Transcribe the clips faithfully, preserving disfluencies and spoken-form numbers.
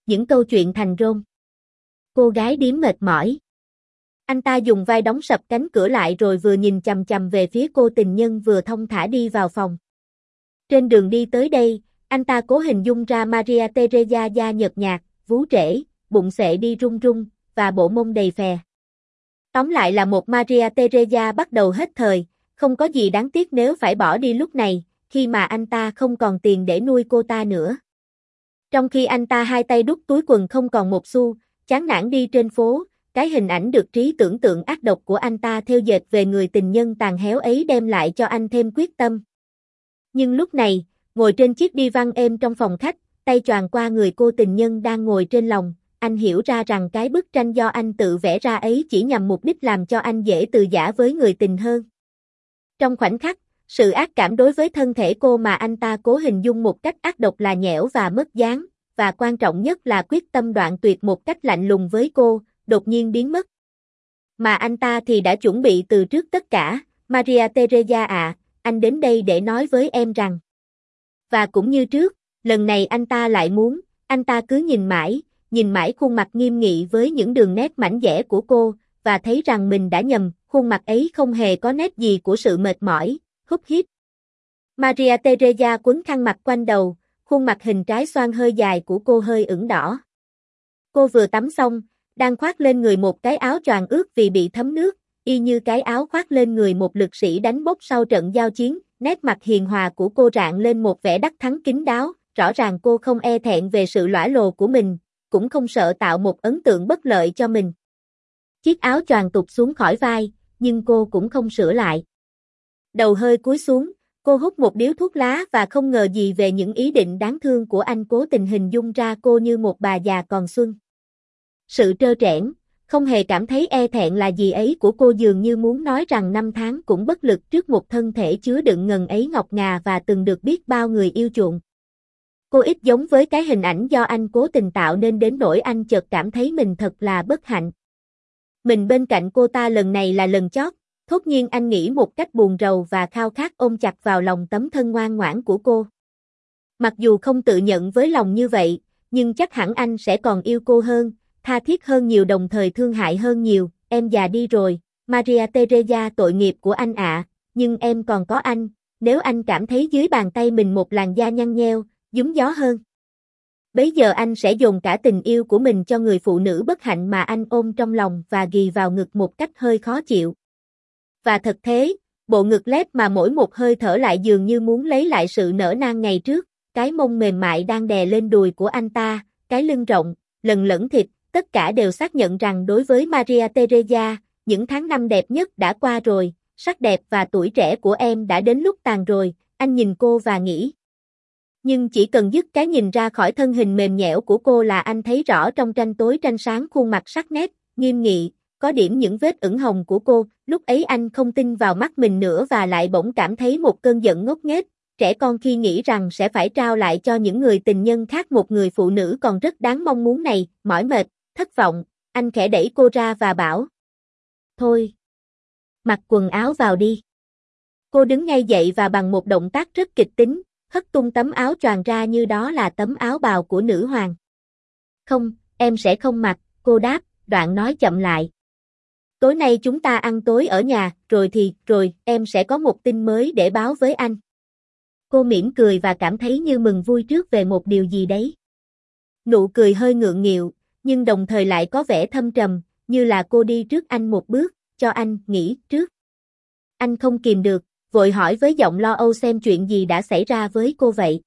những câu chuyện thành rôm. Cô gái điếm mệt mỏi. Anh ta dùng vai đóng sập cánh cửa lại rồi vừa nhìn chằm chằm về phía cô tình nhân vừa thong thả đi vào phòng. Trên đường đi tới đây, anh ta cố hình dung ra Maria Teresa da nhợt nhạt, vú trễ, bụng xệ đi rung rung, và bộ mông đầy phè. Tóm lại là một Maria Teresa bắt đầu hết thời, không có gì đáng tiếc nếu phải bỏ đi lúc này, khi mà anh ta không còn tiền để nuôi cô ta nữa. Trong khi anh ta hai tay đút túi quần không còn một xu, chán nản đi trên phố, cái hình ảnh được trí tưởng tượng ác độc của anh ta thêu dệt về người tình nhân tàn héo ấy đem lại cho anh thêm quyết tâm. Nhưng lúc này, ngồi trên chiếc đi văn êm trong phòng khách, tay choàng qua người cô tình nhân đang ngồi trên lòng, anh hiểu ra rằng cái bức tranh do anh tự vẽ ra ấy chỉ nhằm mục đích làm cho anh dễ từ giã với người tình hơn. Trong khoảnh khắc, sự ác cảm đối với thân thể cô mà anh ta cố hình dung một cách ác độc là nhẽo và mất dáng, và quan trọng nhất là quyết tâm đoạn tuyệt một cách lạnh lùng với cô, đột nhiên biến mất. Mà anh ta thì đã chuẩn bị từ trước tất cả, Maria Teresa ạ, anh đến đây để nói với em rằng. Và cũng như trước, lần này anh ta lại muốn, anh ta cứ nhìn mãi, nhìn mãi khuôn mặt nghiêm nghị với những đường nét mảnh dẻ của cô, và thấy rằng mình đã nhầm, khuôn mặt ấy không hề có nét gì của sự mệt mỏi, húp hít. Maria Teresa quấn khăn mặt quanh đầu, khuôn mặt hình trái xoan hơi dài của cô hơi ửng đỏ. Cô vừa tắm xong, đang khoác lên người một cái áo choàng ướt vì bị thấm nước, y như cái áo khoác lên người một lực sĩ đánh bốc sau trận giao chiến, nét mặt hiền hòa của cô rạng lên một vẻ đắc thắng kín đáo, rõ ràng cô không e thẹn về sự lõa lồ của mình, cũng không sợ tạo một ấn tượng bất lợi cho mình. Chiếc áo choàng tụt xuống khỏi vai, nhưng cô cũng không sửa lại. Đầu hơi cúi xuống, cô hút một điếu thuốc lá và không ngờ gì về những ý định đáng thương của anh cố tình hình dung ra cô như một bà già còn xuân. Sự trơ trẽn, không hề cảm thấy e thẹn là gì ấy của cô dường như muốn nói rằng năm tháng cũng bất lực trước một thân thể chứa đựng ngần ấy ngọc ngà và từng được biết bao người yêu chuộng. Cô ít giống với cái hình ảnh do anh cố tình tạo nên đến nỗi anh chợt cảm thấy mình thật là bất hạnh. Mình bên cạnh cô ta lần này là lần chót, thốt nhiên anh nghĩ một cách buồn rầu và khao khát ôm chặt vào lòng tấm thân ngoan ngoãn của cô. Mặc dù không tự nhận với lòng như vậy, nhưng chắc hẳn anh sẽ còn yêu cô hơn, tha thiết hơn nhiều đồng thời thương hại hơn nhiều. Em già đi rồi, Maria Teresa tội nghiệp của anh ạ, nhưng em còn có anh, nếu anh cảm thấy dưới bàn tay mình một làn da nhăn nheo, giúng gió hơn. Bấy giờ anh sẽ dồn cả tình yêu của mình cho người phụ nữ bất hạnh mà anh ôm trong lòng và ghì vào ngực một cách hơi khó chịu. Và thật thế, bộ ngực lép mà mỗi một hơi thở lại dường như muốn lấy lại sự nở nang ngày trước, cái mông mềm mại đang đè lên đùi của anh ta, cái lưng rộng, lần lẫn thịt, tất cả đều xác nhận rằng đối với Maria Teresa, những tháng năm đẹp nhất đã qua rồi, sắc đẹp và tuổi trẻ của em đã đến lúc tàn rồi, anh nhìn cô và nghĩ. Nhưng chỉ cần dứt cái nhìn ra khỏi thân hình mềm nhẽo của cô là anh thấy rõ trong tranh tối tranh sáng khuôn mặt sắc nét, nghiêm nghị, có điểm những vết ửng hồng của cô, lúc ấy anh không tin vào mắt mình nữa và lại bỗng cảm thấy một cơn giận ngốc nghếch, trẻ con khi nghĩ rằng sẽ phải trao lại cho những người tình nhân khác một người phụ nữ còn rất đáng mong muốn này, mỏi mệt, thất vọng, anh khẽ đẩy cô ra và bảo. Thôi, mặc quần áo vào đi. Cô đứng ngay dậy và bằng một động tác rất kịch tính, hất tung tấm áo choàng ra như đó là tấm áo bào của nữ hoàng. Không, em sẽ không mặc, cô đáp, đoạn nói chậm lại. Tối nay chúng ta ăn tối ở nhà, rồi thì, rồi, em sẽ có một tin mới để báo với anh. Cô mỉm cười và cảm thấy như mừng vui trước về một điều gì đấy. Nụ cười hơi ngượng nghịu, nhưng đồng thời lại có vẻ thâm trầm, như là cô đi trước anh một bước, cho anh nghĩ trước. Anh không kìm được, vội hỏi với giọng lo âu xem chuyện gì đã xảy ra với cô vậy.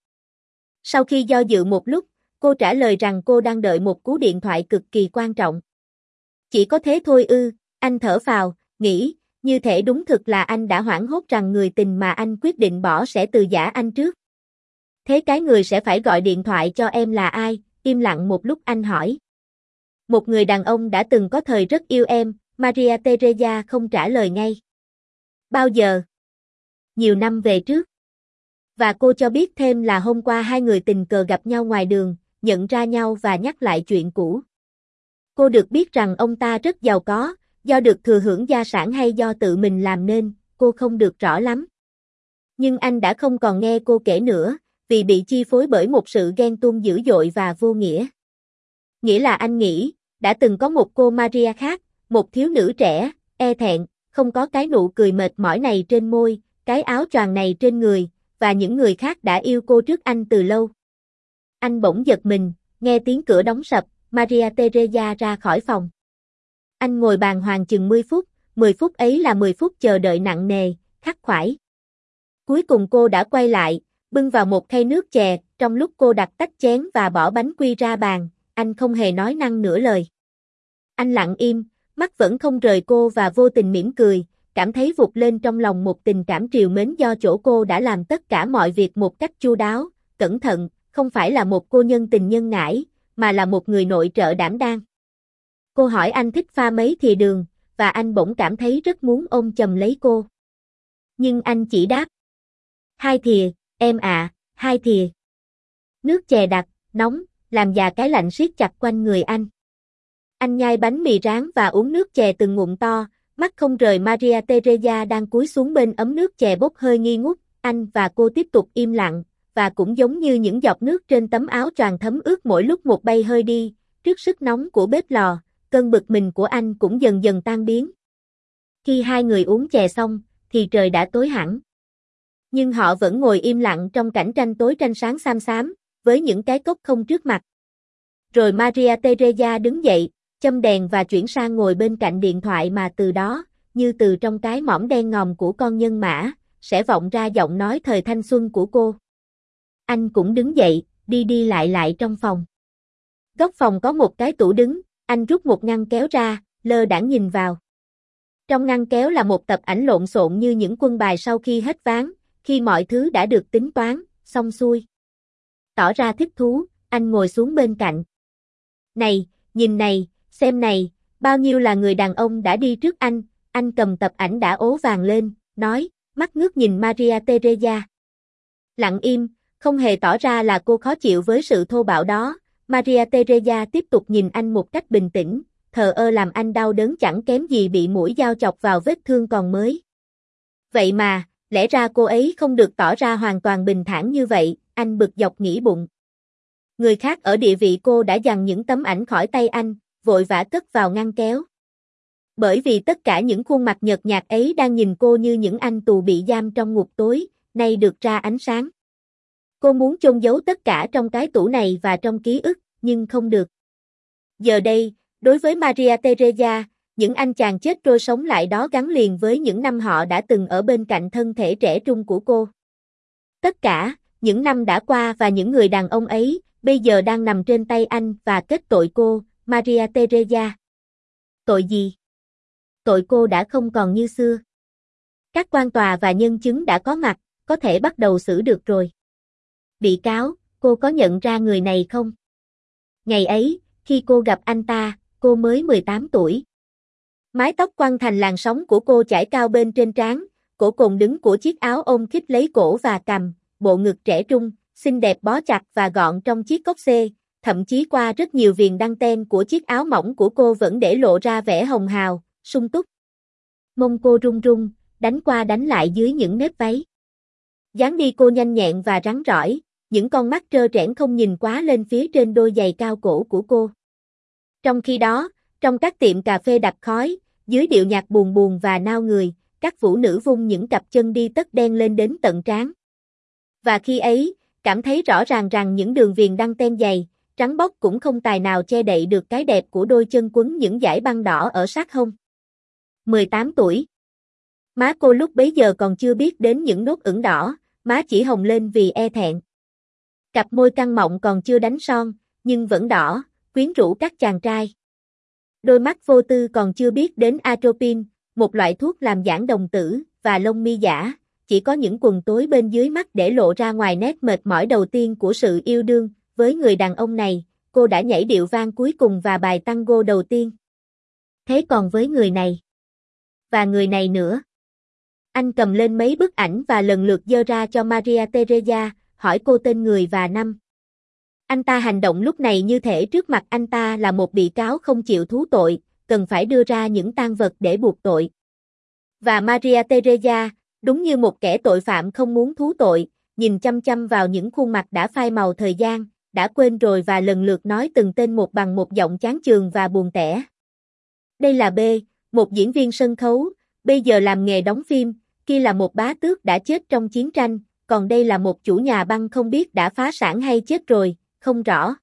Sau khi do dự một lúc, cô trả lời rằng cô đang đợi một cú điện thoại cực kỳ quan trọng. Chỉ có thế thôi ư, anh thở phào, nghĩ, như thể đúng thực là anh đã hoảng hốt rằng người tình mà anh quyết định bỏ sẽ từ giã anh trước. Thế cái người sẽ phải gọi điện thoại cho em là ai? Im lặng một lúc anh hỏi. Một người đàn ông đã từng có thời rất yêu em, Maria Teresa không trả lời ngay. Bao giờ? Nhiều năm về trước. Và cô cho biết thêm là hôm qua hai người tình cờ gặp nhau ngoài đường, nhận ra nhau và nhắc lại chuyện cũ. Cô được biết rằng ông ta rất giàu có, do được thừa hưởng gia sản hay do tự mình làm nên, cô không được rõ lắm. Nhưng anh đã không còn nghe cô kể nữa, vì bị chi phối bởi một sự ghen tuông dữ dội và vô nghĩa. Nghĩa là anh nghĩ, đã từng có một cô Maria khác, một thiếu nữ trẻ, e thẹn, không có cái nụ cười mệt mỏi này trên môi, cái áo choàng này trên người, và những người khác đã yêu cô trước anh từ lâu. Anh bỗng giật mình, nghe tiếng cửa đóng sập, Maria Teresa ra khỏi phòng. Anh ngồi bàng hoàng chừng mười phút, mười phút ấy là mười phút chờ đợi nặng nề, khắc khoải. Cuối cùng cô đã quay lại, bưng vào một khay nước chè, trong lúc cô đặt tách chén và bỏ bánh quy ra bàn, anh không hề nói năng nửa lời. Anh lặng im, mắt vẫn không rời cô và vô tình mỉm cười, cảm thấy vụt lên trong lòng một tình cảm trìu mến do chỗ cô đã làm tất cả mọi việc một cách chu đáo, cẩn thận, không phải là một cô nhân tình nhân ngãi, mà là một người nội trợ đảm đang. Cô hỏi anh thích pha mấy thìa đường, và anh bỗng cảm thấy rất muốn ôm chầm lấy cô. Nhưng anh chỉ đáp. Hai thìa, em ạ, hai thìa. Nước chè đặc, nóng, làm già cái lạnh siết chặt quanh người anh. Anh nhai bánh mì rán và uống nước chè từng ngụm to, mắt không rời Maria Teresa đang cúi xuống bên ấm nước chè bốc hơi nghi ngút. Anh và cô tiếp tục im lặng, và cũng giống như những giọt nước trên tấm áo choàng thấm ướt mỗi lúc một bay hơi đi, trước sức nóng của bếp lò, cơn bực mình của anh cũng dần dần tan biến. Khi hai người uống chè xong, thì trời đã tối hẳn. Nhưng họ vẫn ngồi im lặng trong cảnh tranh tối tranh sáng xám xám, với những cái cốc không trước mặt. Rồi Maria Teresa đứng dậy, châm đèn và chuyển sang ngồi bên cạnh điện thoại mà từ đó, như từ trong cái mõm đen ngòm của con nhân mã, sẽ vọng ra giọng nói thời thanh xuân của cô. Anh cũng đứng dậy, đi đi lại lại trong phòng. Góc phòng có một cái tủ đứng, anh rút một ngăn kéo ra, lơ đãng nhìn vào. Trong ngăn kéo là một tập ảnh lộn xộn như những quân bài sau khi hết ván, khi mọi thứ đã được tính toán, xong xuôi. Tỏ ra thích thú, anh ngồi xuống bên cạnh. Này, nhìn này, xem này, bao nhiêu là người đàn ông đã đi trước anh, anh cầm tập ảnh đã ố vàng lên, nói, mắt ngước nhìn Maria Teresa. Lặng im, không hề tỏ ra là cô khó chịu với sự thô bạo đó, Maria Teresa tiếp tục nhìn anh một cách bình tĩnh, thờ ơ làm anh đau đớn chẳng kém gì bị mũi dao chọc vào vết thương còn mới. Vậy mà, lẽ ra cô ấy không được tỏ ra hoàn toàn bình thản như vậy, anh bực dọc nghĩ bụng. Người khác ở địa vị cô đã giằng những tấm ảnh khỏi tay anh, vội vã cất vào ngăn kéo. Bởi vì tất cả những khuôn mặt nhợt nhạt ấy đang nhìn cô như những anh tù bị giam trong ngục tối, nay được ra ánh sáng. Cô muốn chôn giấu tất cả trong cái tủ này và trong ký ức, nhưng không được. Giờ đây, đối với Maria Teresa, những anh chàng chết trôi sống lại đó gắn liền với những năm họ đã từng ở bên cạnh thân thể trẻ trung của cô. Tất cả, những năm đã qua và những người đàn ông ấy, bây giờ đang nằm trên tay anh và kết tội cô, Maria Teresa. Tội gì? Tội cô đã không còn như xưa. Các quan tòa và nhân chứng đã có mặt, có thể bắt đầu xử được rồi. Bị cáo, cô có nhận ra người này không? Ngày ấy, khi cô gặp anh ta, cô mới mười tám tuổi. Mái tóc quăn thành làn sóng của cô chải cao bên trên trán, cổ cồn đứng của chiếc áo ôm khít lấy cổ và cằm, bộ ngực trẻ trung, xinh đẹp bó chặt và gọn trong chiếc cốc xê, thậm chí qua rất nhiều viền đăng ten của chiếc áo mỏng của cô vẫn để lộ ra vẻ hồng hào, sung túc. Mông cô run run, đánh qua đánh lại dưới những nếp váy. Dáng đi cô nhanh nhẹn và rắn rỏi, những con mắt trơ trẽn không nhìn quá lên phía trên đôi giày cao cổ của cô. Trong khi đó, trong các tiệm cà phê đặc khói, dưới điệu nhạc buồn buồn và nao người, các vũ nữ vung những cặp chân đi tất đen lên đến tận trán. Và khi ấy, cảm thấy rõ ràng rằng những đường viền đăng ten dày, trắng bóc cũng không tài nào che đậy được cái đẹp của đôi chân quấn những dải băng đỏ ở sát hông. mười tám tuổi. Má cô lúc bấy giờ còn chưa biết đến những nốt ửng đỏ, má chỉ hồng lên vì e thẹn. Cặp môi căng mọng còn chưa đánh son, nhưng vẫn đỏ, quyến rũ các chàng trai. Đôi mắt vô tư còn chưa biết đến atropine, một loại thuốc làm giãn đồng tử, và lông mi giả, chỉ có những quầng tối bên dưới mắt để lộ ra ngoài nét mệt mỏi đầu tiên của sự yêu đương. Với người đàn ông này, cô đã nhảy điệu vang cuối cùng và bài tango đầu tiên. Thế còn với người này? Và người này nữa? Anh cầm lên mấy bức ảnh và lần lượt giơ ra cho Maria Teresa, hỏi cô tên người và năm. Anh ta hành động lúc này như thể trước mặt anh ta là một bị cáo không chịu thú tội, cần phải đưa ra những tang vật để buộc tội. Và Maria Teresa, đúng như một kẻ tội phạm không muốn thú tội, nhìn chăm chăm vào những khuôn mặt đã phai màu thời gian, đã quên rồi và lần lượt nói từng tên một bằng một giọng chán chường và buồn tẻ. Đây là B, một diễn viên sân khấu, bây giờ làm nghề đóng phim, kia là một bá tước đã chết trong chiến tranh, còn đây là một chủ nhà băng không biết đã phá sản hay chết rồi, không rõ.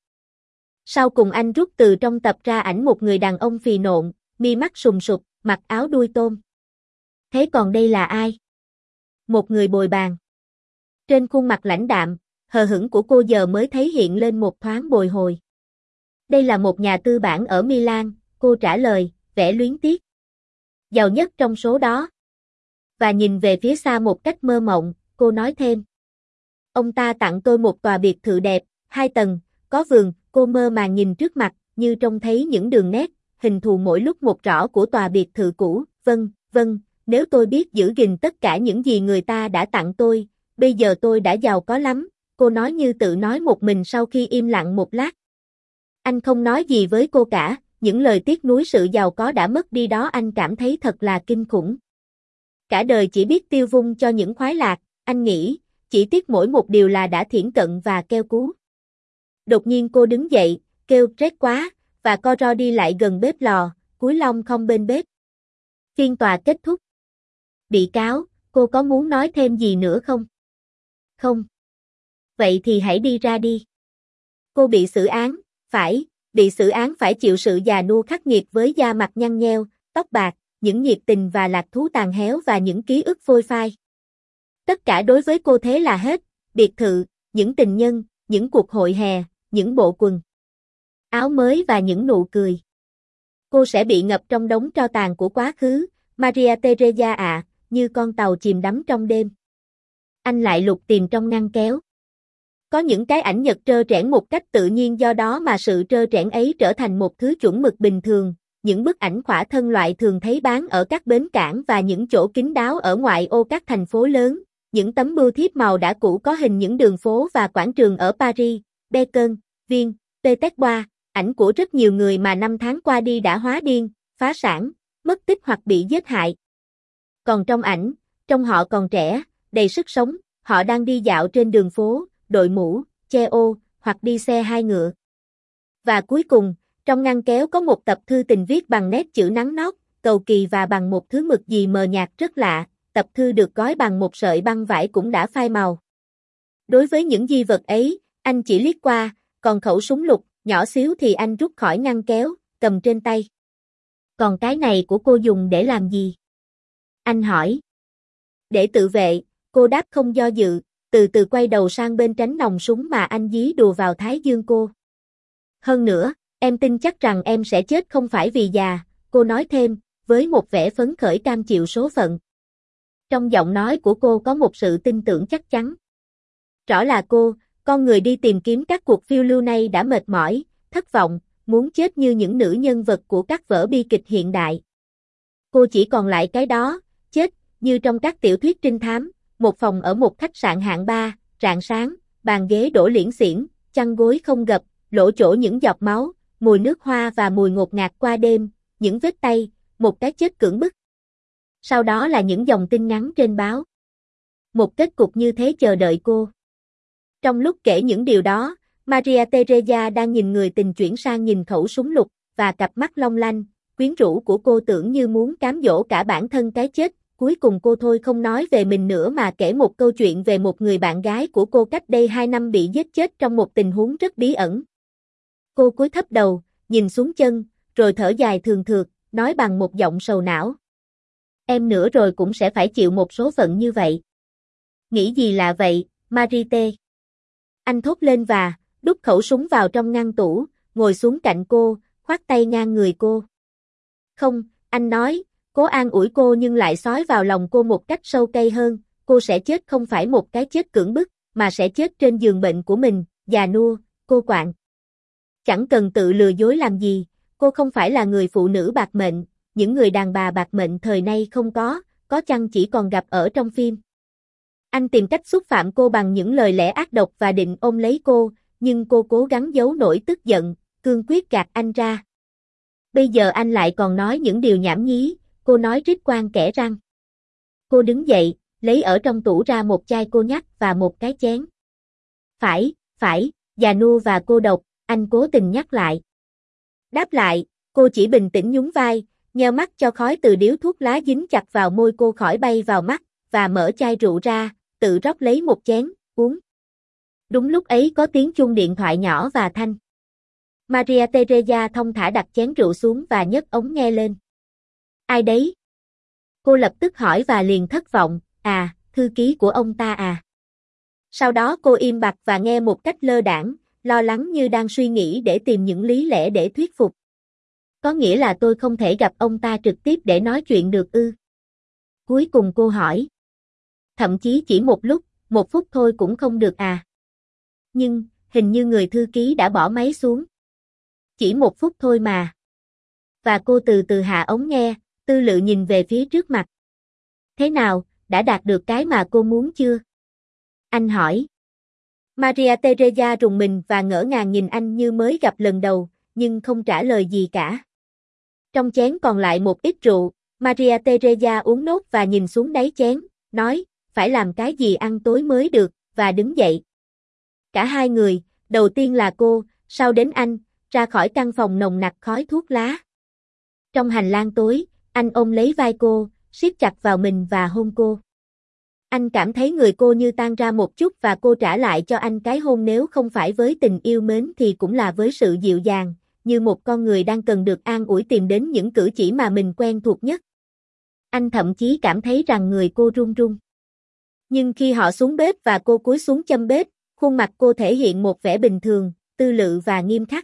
Sau cùng anh rút từ trong tập ra ảnh một người đàn ông phì nộn, mi mắt sùng sục, mặc áo đuôi tôm. Thế còn đây là ai? Một người bồi bàn. Trên khuôn mặt lãnh đạm, hờ hững của cô giờ mới thấy hiện lên một thoáng bồi hồi. Đây là một nhà tư bản ở Milan, cô trả lời, vẻ luyến tiếc. Giàu nhất trong số đó. Và nhìn về phía xa một cách mơ mộng, cô nói thêm. Ông ta tặng tôi một tòa biệt thự đẹp, hai tầng, có vườn, cô mơ màng nhìn trước mặt, như trông thấy những đường nét, hình thù mỗi lúc một rõ của tòa biệt thự cũ, vâng, vâng, nếu tôi biết giữ gìn tất cả những gì người ta đã tặng tôi, bây giờ tôi đã giàu có lắm, cô nói như tự nói một mình sau khi im lặng một lát. Anh không nói gì với cô cả, những lời tiếc nuối sự giàu có đã mất đi đó anh cảm thấy thật là kinh khủng. Cả đời chỉ biết tiêu vung cho những khoái lạc, anh nghĩ, chỉ tiếc mỗi một điều là đã thiển cận và keo cú. Đột nhiên cô đứng dậy, kêu rét quá, và co ro đi lại gần bếp lò, cúi lông không bên bếp. Phiên tòa kết thúc. Bị cáo, cô có muốn nói thêm gì nữa không? Không. Vậy thì hãy đi ra đi. Cô bị xử án, phải, bị xử án phải chịu sự già nua khắc nghiệt với da mặt nhăn nheo, tóc bạc, những nhiệt tình và lạc thú tàn héo và những ký ức phôi phai. Tất cả đối với cô thế là hết, biệt thự, những tình nhân, những cuộc hội hè, những bộ quần áo mới và những nụ cười. Cô sẽ bị ngập trong đống tro tàn của quá khứ, Maria Teresa ạ, như con tàu chìm đắm trong đêm. Anh lại lục tìm trong ngăn kéo. Có những cái ảnh nhật trơ trẽn một cách tự nhiên do đó mà sự trơ trẽn ấy trở thành một thứ chuẩn mực bình thường, những bức ảnh khỏa thân loại thường thấy bán ở các bến cảng và những chỗ kín đáo ở ngoại ô các thành phố lớn, những tấm bưu thiếp màu đã cũ có hình những đường phố và quảng trường ở Paris, Bacon, Viên, Petersburg, ảnh của rất nhiều người mà năm tháng qua đi đã hóa điên, phá sản, mất tích hoặc bị giết hại. Còn trong ảnh, trông họ còn trẻ, đầy sức sống, họ đang đi dạo trên đường phố, đội mũ, che ô, hoặc đi xe hai ngựa. Và cuối cùng, trong ngăn kéo có một tập thư tình viết bằng nét chữ nắn nót, cầu kỳ và bằng một thứ mực gì mờ nhạt rất lạ, tập thư được gói bằng một sợi băng vải cũng đã phai màu. Đối với những di vật ấy, anh chỉ liếc qua, còn khẩu súng lục, nhỏ xíu thì anh rút khỏi ngăn kéo, cầm trên tay. Còn cái này của cô dùng để làm gì? Anh hỏi. Để tự vệ, cô đáp không do dự, từ từ quay đầu sang bên tránh nòng súng mà anh dí đùa vào thái dương cô. Hơn nữa, em tin chắc rằng em sẽ chết không phải vì già, cô nói thêm, với một vẻ phấn khởi cam chịu số phận. Trong giọng nói của cô có một sự tin tưởng chắc chắn. Rõ là cô, con người đi tìm kiếm các cuộc phiêu lưu này đã mệt mỏi, thất vọng, muốn chết như những nữ nhân vật của các vở bi kịch hiện đại. Cô chỉ còn lại cái đó, chết, như trong các tiểu thuyết trinh thám, một phòng ở một khách sạn hạng ba, rạng sáng, bàn ghế đổ liễn xiển, chăn gối không gập, lỗ chỗ những giọt máu, mùi nước hoa và mùi ngột ngạt qua đêm, những vết tay, một cái chết cưỡng bức. Sau đó là những dòng tin ngắn trên báo. Một kết cục như thế chờ đợi cô. Trong lúc kể những điều đó, Maria Teresa đang nhìn người tình chuyển sang nhìn khẩu súng lục, và cặp mắt long lanh, quyến rũ của cô tưởng như muốn cám dỗ cả bản thân cái chết. Cuối cùng cô thôi không nói về mình nữa mà kể một câu chuyện về một người bạn gái của cô cách đây hai năm bị giết chết trong một tình huống rất bí ẩn. Cô cúi thấp đầu, nhìn xuống chân, rồi thở dài thường thượt, nói bằng một giọng sầu não. Em nữa rồi cũng sẽ phải chịu một số phận như vậy. Nghĩ gì là vậy, Marite? Anh thốt lên và đút khẩu súng vào trong ngăn tủ, ngồi xuống cạnh cô, khoác tay ngang người cô. Không, anh nói, cố an ủi cô nhưng lại xói vào lòng cô một cách sâu cay hơn, cô sẽ chết không phải một cái chết cưỡng bức, mà sẽ chết trên giường bệnh của mình, già nua, cô quạng. Chẳng cần tự lừa dối làm gì, cô không phải là người phụ nữ bạc mệnh, những người đàn bà bạc mệnh thời nay không có, có chăng chỉ còn gặp ở trong phim. Anh tìm cách xúc phạm cô bằng những lời lẽ ác độc và định ôm lấy cô, nhưng cô cố gắng giấu nỗi tức giận, cương quyết gạt anh ra. Bây giờ anh lại còn nói những điều nhảm nhí, cô nói rít quang kẽ răng. Cô đứng dậy, lấy ở trong tủ ra một chai cô nhắc và một cái chén. Phải, phải, Già nua và cô độc, anh cố tình nhắc lại. Đáp lại, cô chỉ bình tĩnh nhún vai, nheo mắt cho khói từ điếu thuốc lá dính chặt vào môi cô khỏi bay vào mắt, và mở chai rượu ra, tự rót lấy một chén, uống. Đúng lúc ấy có tiếng chuông điện thoại nhỏ và thanh. Maria Teresa thong thả đặt chén rượu xuống và nhấc ống nghe lên. Ai đấy? Cô lập tức hỏi và liền thất vọng, à, thư ký của ông ta à. Sau đó cô im bặt và nghe một cách lơ đãng, lo lắng như đang suy nghĩ để tìm những lý lẽ để thuyết phục. Có nghĩa là tôi không thể gặp ông ta trực tiếp để nói chuyện được ư? Cuối cùng cô hỏi. Thậm chí chỉ một lúc, một phút thôi cũng không được à? Nhưng, hình như người thư ký đã bỏ máy xuống. Chỉ một phút thôi mà. Và cô từ từ hạ ống nghe, tư lự nhìn về phía trước mặt. Thế nào, đã đạt được cái mà cô muốn chưa? Anh hỏi. Maria Teresa rùng mình và ngỡ ngàng nhìn anh như mới gặp lần đầu, nhưng không trả lời gì cả. Trong chén còn lại một ít rượu, Maria Teresa uống nốt và nhìn xuống đáy chén, nói, phải làm cái gì ăn tối mới được, và đứng dậy. Cả hai người, đầu tiên là cô, sau đến anh, ra khỏi căn phòng nồng nặc khói thuốc lá. Trong hành lang tối, anh ôm lấy vai cô, siết chặt vào mình và hôn cô. Anh cảm thấy người cô như tan ra một chút và cô trả lại cho anh cái hôn, nếu không phải với tình yêu mến thì cũng là với sự dịu dàng, như một con người đang cần được an ủi tìm đến những cử chỉ mà mình quen thuộc nhất. Anh thậm chí cảm thấy rằng người cô run run. Nhưng khi họ xuống bếp và cô cúi xuống châm bếp, khuôn mặt cô thể hiện một vẻ bình thường, tư lự và nghiêm khắc.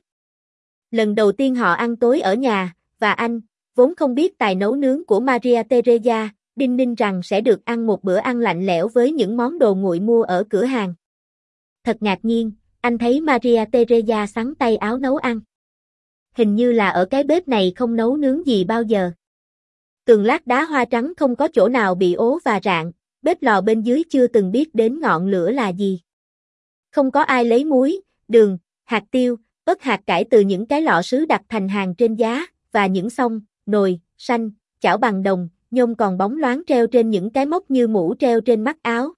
Lần đầu tiên họ ăn tối ở nhà, và anh, vốn không biết tài nấu nướng của Maria Teresa, đinh ninh rằng sẽ được ăn một bữa ăn lạnh lẽo với những món đồ nguội mua ở cửa hàng. Thật ngạc nhiên, anh thấy Maria Teresa xắn tay áo nấu ăn. Hình như là ở cái bếp này không nấu nướng gì bao giờ. Tường lát đá hoa trắng không có chỗ nào bị ố và rạn, bếp lò bên dưới chưa từng biết đến ngọn lửa là gì. Không có ai lấy muối, đường, hạt tiêu, ớt hạt cải từ những cái lọ sứ đặt thành hàng trên giá, và những xông, nồi, sanh, chảo bằng đồng, nhôm còn bóng loáng treo trên những cái móc như mũ treo trên mắt áo.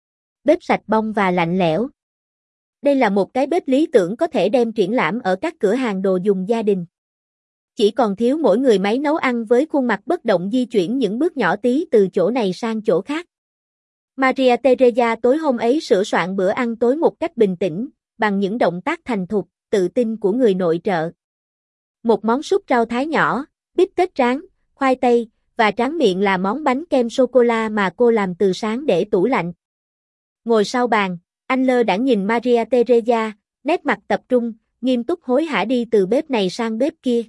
Bếp sạch bong và lạnh lẽo. Đây là một cái bếp lý tưởng có thể đem triển lãm ở các cửa hàng đồ dùng gia đình. Chỉ còn thiếu mỗi người máy nấu ăn với khuôn mặt bất động di chuyển những bước nhỏ tí từ chỗ này sang chỗ khác. Maria Teresa tối hôm ấy sửa soạn bữa ăn tối một cách bình tĩnh, bằng những động tác thành thục, tự tin của người nội trợ. Một món súp rau thái nhỏ, bít tết rán, khoai tây, và tráng miệng là món bánh kem sô-cô-la mà cô làm từ sáng để tủ lạnh. Ngồi sau bàn, anh lơ đãng nhìn Maria Teresa, nét mặt tập trung, nghiêm túc hối hả đi từ bếp này sang bếp kia.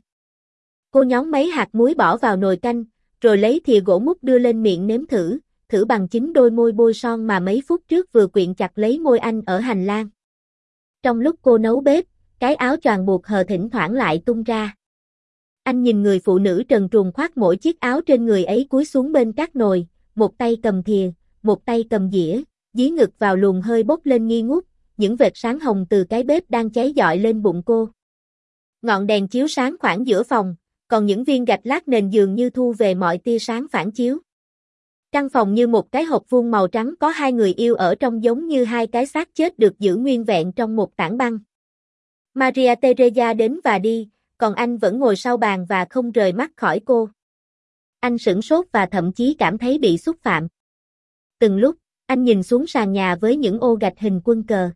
Cô nhón mấy hạt muối bỏ vào nồi canh, rồi lấy thìa gỗ múc đưa lên miệng nếm thử, thử bằng chính đôi môi bôi son mà mấy phút trước vừa quyện chặt lấy môi anh ở hành lang. Trong lúc cô nấu bếp, cái áo choàng buộc hờ thỉnh thoảng lại tung ra. Anh nhìn người phụ nữ trần truồng khoác mỗi chiếc áo trên người ấy cúi xuống bên các nồi, một tay cầm thìa, một tay cầm dĩa, dí ngực vào luồng hơi bốc lên nghi ngút, những vệt sáng hồng từ cái bếp đang cháy dọi lên bụng cô. Ngọn đèn chiếu sáng khoảng giữa phòng, còn những viên gạch lát nền dường như thu về mọi tia sáng phản chiếu. Căn phòng như một cái hộp vuông màu trắng có hai người yêu ở trong, giống như hai cái xác chết được giữ nguyên vẹn trong một tảng băng. Maria Teresa đến và đi, còn anh vẫn ngồi sau bàn và không rời mắt khỏi cô. Anh sửng sốt và thậm chí cảm thấy bị xúc phạm. Từng lúc, anh nhìn xuống sàn nhà với những ô gạch hình quân cờ.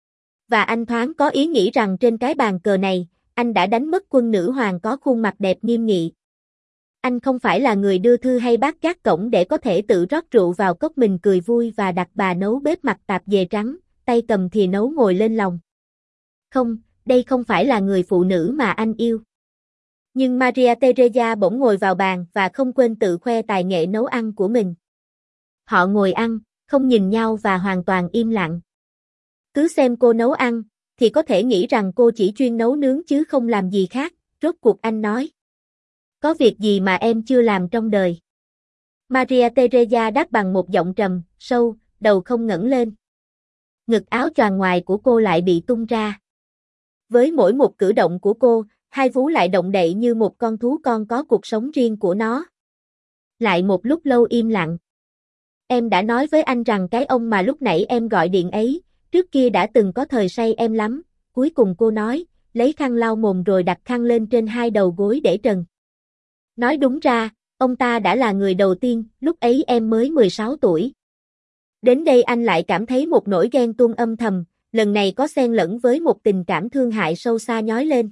Và anh thoáng có ý nghĩ rằng trên cái bàn cờ này, anh đã đánh mất quân nữ hoàng có khuôn mặt đẹp nghiêm nghị. Anh không phải là người đưa thư hay bác gác cổng để có thể tự rót rượu vào cốc mình cười vui và đặt bà nấu bếp mặc tạp dề trắng, tay cầm thìa nấu ngồi lên lòng. Không, đây không phải là người phụ nữ mà anh yêu. Nhưng Maria Teresa bỗng ngồi vào bàn và không quên tự khoe tài nghệ nấu ăn của mình. Họ ngồi ăn, không nhìn nhau và hoàn toàn im lặng. Cứ xem cô nấu ăn, thì có thể nghĩ rằng cô chỉ chuyên nấu nướng chứ không làm gì khác, rốt cuộc anh nói. Có việc gì mà em chưa làm trong đời? Maria Teresa đáp bằng một giọng trầm, sâu, đầu không ngẩng lên. Ngực áo choàng ngoài của cô lại bị tung ra. Với mỗi một cử động của cô, hai vú lại động đậy như một con thú con có cuộc sống riêng của nó. Lại một lúc lâu im lặng. Em đã nói với anh rằng cái ông mà lúc nãy em gọi điện ấy, trước kia đã từng có thời say em lắm, cuối cùng cô nói, lấy khăn lau mồm rồi đặt khăn lên trên hai đầu gối để trần. Nói đúng ra, ông ta đã là người đầu tiên, lúc ấy em mới mười sáu tuổi. Đến đây anh lại cảm thấy một nỗi ghen tuông âm thầm, lần này có xen lẫn với một tình cảm thương hại sâu xa nhói lên.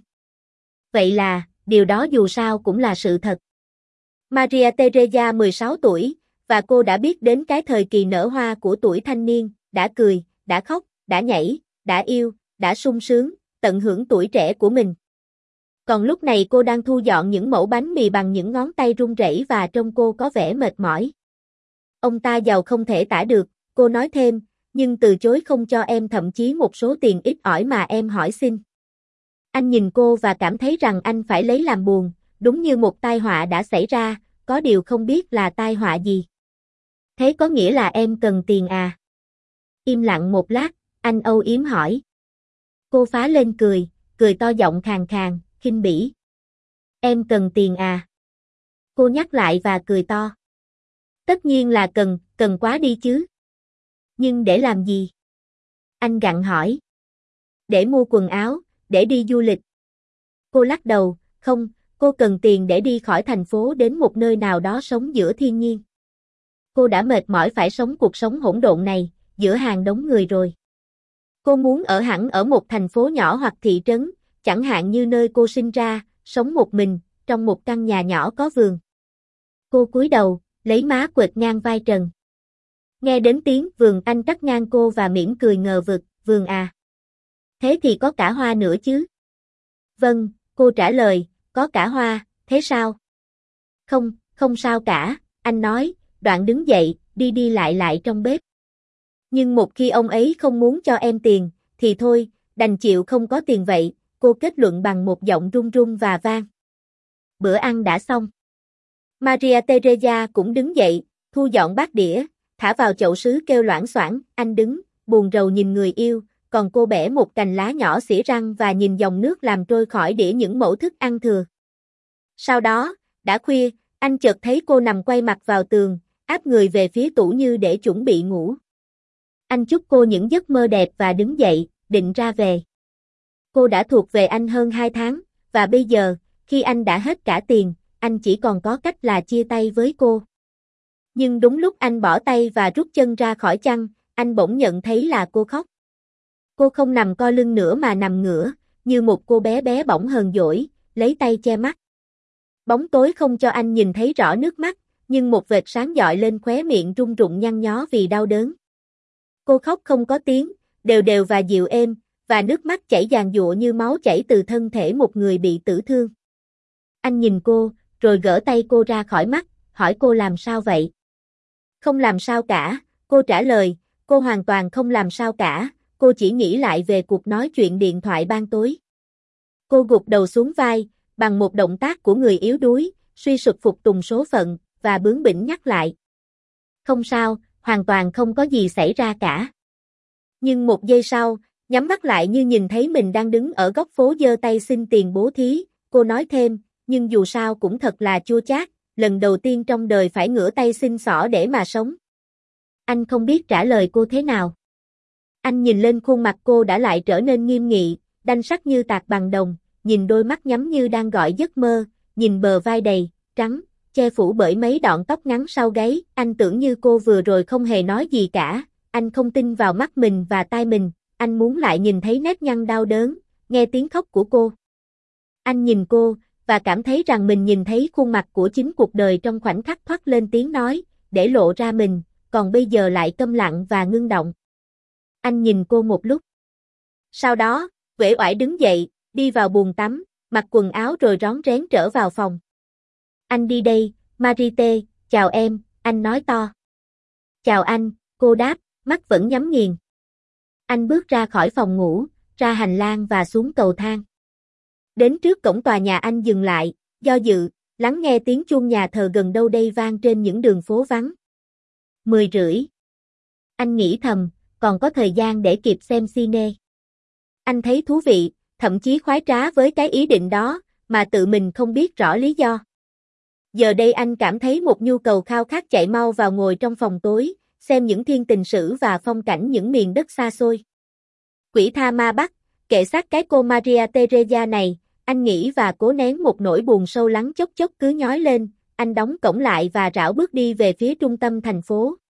Vậy là, điều đó dù sao cũng là sự thật. Maria Teresa mười sáu tuổi, và cô đã biết đến cái thời kỳ nở hoa của tuổi thanh niên, đã cười, đã khóc, đã nhảy, đã yêu, đã sung sướng, tận hưởng tuổi trẻ của mình. Còn lúc này cô đang thu dọn những mẩu bánh mì bằng những ngón tay run rẩy và trông cô có vẻ mệt mỏi. Ông ta giàu không thể tả được, cô nói thêm, nhưng từ chối không cho em thậm chí một số tiền ít ỏi mà em hỏi xin. Anh nhìn cô và cảm thấy rằng anh phải lấy làm buồn, đúng như một tai họa đã xảy ra, có điều không biết là tai họa gì. Thế có nghĩa là em cần tiền à? Im lặng một lát, anh âu yếm hỏi. Cô phá lên cười, cười to giọng khàn khàn, khinh bỉ. Em cần tiền à? Cô nhắc lại và cười to. Tất nhiên là cần, cần quá đi chứ. Nhưng để làm gì? Anh gặng hỏi. Để mua quần áo, để đi du lịch. Cô lắc đầu, không, cô cần tiền để đi khỏi thành phố đến một nơi nào đó sống giữa thiên nhiên. Cô đã mệt mỏi phải sống cuộc sống hỗn độn này, giữa hàng đống người rồi. Cô muốn ở hẳn ở một thành phố nhỏ hoặc thị trấn, chẳng hạn như nơi cô sinh ra, sống một mình, trong một căn nhà nhỏ có vườn. Cô cúi đầu, lấy má quệt ngang vai Trần. Nghe đến tiếng vườn anh cắt ngang cô và mỉm cười ngờ vực, vườn à? Thế thì có cả hoa nữa chứ? Vâng, cô trả lời, có cả hoa, thế sao? Không, không sao cả, anh nói, đoạn đứng dậy, đi đi lại lại trong bếp. Nhưng một khi ông ấy không muốn cho em tiền, thì thôi, đành chịu không có tiền vậy, cô kết luận bằng một giọng run run và vang. Bữa ăn đã xong. Maria Teresa cũng đứng dậy, thu dọn bát đĩa, thả vào chậu sứ kêu loảng xoảng, anh đứng, buồn rầu nhìn người yêu, còn cô bẻ một cành lá nhỏ xỉa răng và nhìn dòng nước làm trôi khỏi đĩa những mẩu thức ăn thừa. Sau đó, đã khuya, anh chợt thấy cô nằm quay mặt vào tường, áp người về phía tủ như để chuẩn bị ngủ. Anh chúc cô những giấc mơ đẹp và đứng dậy, định ra về. Cô đã thuộc về anh hơn hai tháng, và bây giờ, khi anh đã hết cả tiền, anh chỉ còn có cách là chia tay với cô. Nhưng đúng lúc anh bỏ tay và rút chân ra khỏi chăn, anh bỗng nhận thấy là cô khóc. Cô không nằm co lưng nữa mà nằm ngửa, như một cô bé bé bỏng hờn dỗi, lấy tay che mắt. Bóng tối không cho anh nhìn thấy rõ nước mắt, nhưng một vệt sáng dọi lên khóe miệng rung rụng nhăn nhó vì đau đớn. Cô khóc không có tiếng, đều đều và dịu êm, và nước mắt chảy giàn giụa như máu chảy từ thân thể một người bị tử thương. Anh nhìn cô, rồi gỡ tay cô ra khỏi mắt, hỏi cô làm sao vậy? Không làm sao cả, cô trả lời, cô hoàn toàn không làm sao cả, cô chỉ nghĩ lại về cuộc nói chuyện điện thoại ban tối. Cô gục đầu xuống vai, bằng một động tác của người yếu đuối, suy sụp phục tùng số phận, và bướng bỉnh nhắc lại. Không sao, hoàn toàn không có gì xảy ra cả. Nhưng một giây sau, nhắm mắt lại như nhìn thấy mình đang đứng ở góc phố giơ tay xin tiền bố thí, cô nói thêm, nhưng dù sao cũng thật là chua chát, lần đầu tiên trong đời phải ngửa tay xin xỏ để mà sống. Anh không biết trả lời cô thế nào. Anh nhìn lên khuôn mặt cô đã lại trở nên nghiêm nghị, đanh sắc như tạc bằng đồng, nhìn đôi mắt nhắm như đang gọi giấc mơ, nhìn bờ vai đầy, trắng, che phủ bởi mấy đoạn tóc ngắn sau gáy, anh tưởng như cô vừa rồi không hề nói gì cả, anh không tin vào mắt mình và tai mình, anh muốn lại nhìn thấy nét nhăn đau đớn, nghe tiếng khóc của cô. Anh nhìn cô, và cảm thấy rằng mình nhìn thấy khuôn mặt của chính cuộc đời trong khoảnh khắc thoát lên tiếng nói, để lộ ra mình, còn bây giờ lại câm lặng và ngưng động. Anh nhìn cô một lúc. Sau đó, uể oải đứng dậy, đi vào bồn tắm, mặc quần áo rồi rón rén trở vào phòng. Anh đi đây, Marite, chào em, anh nói to. Chào anh, cô đáp, mắt vẫn nhắm nghiền. Anh bước ra khỏi phòng ngủ, ra hành lang và xuống cầu thang. Đến trước cổng tòa nhà anh dừng lại, do dự, lắng nghe tiếng chuông nhà thờ gần đâu đây vang trên những đường phố vắng. Mười rưỡi. Anh nghĩ thầm, còn có thời gian để kịp xem cine. Anh thấy thú vị, thậm chí khoái trá với cái ý định đó, mà tự mình không biết rõ lý do. Giờ đây anh cảm thấy một nhu cầu khao khát chạy mau vào ngồi trong phòng tối, xem những thiên tình sử và phong cảnh những miền đất xa xôi. Quỷ Tha Ma Bắc, Kệ xác cái cô Maria Teresa này, anh nghĩ và cố nén một nỗi buồn sâu lắng chốc chốc cứ nhói lên, anh đóng cổng lại và rảo bước đi về phía trung tâm thành phố.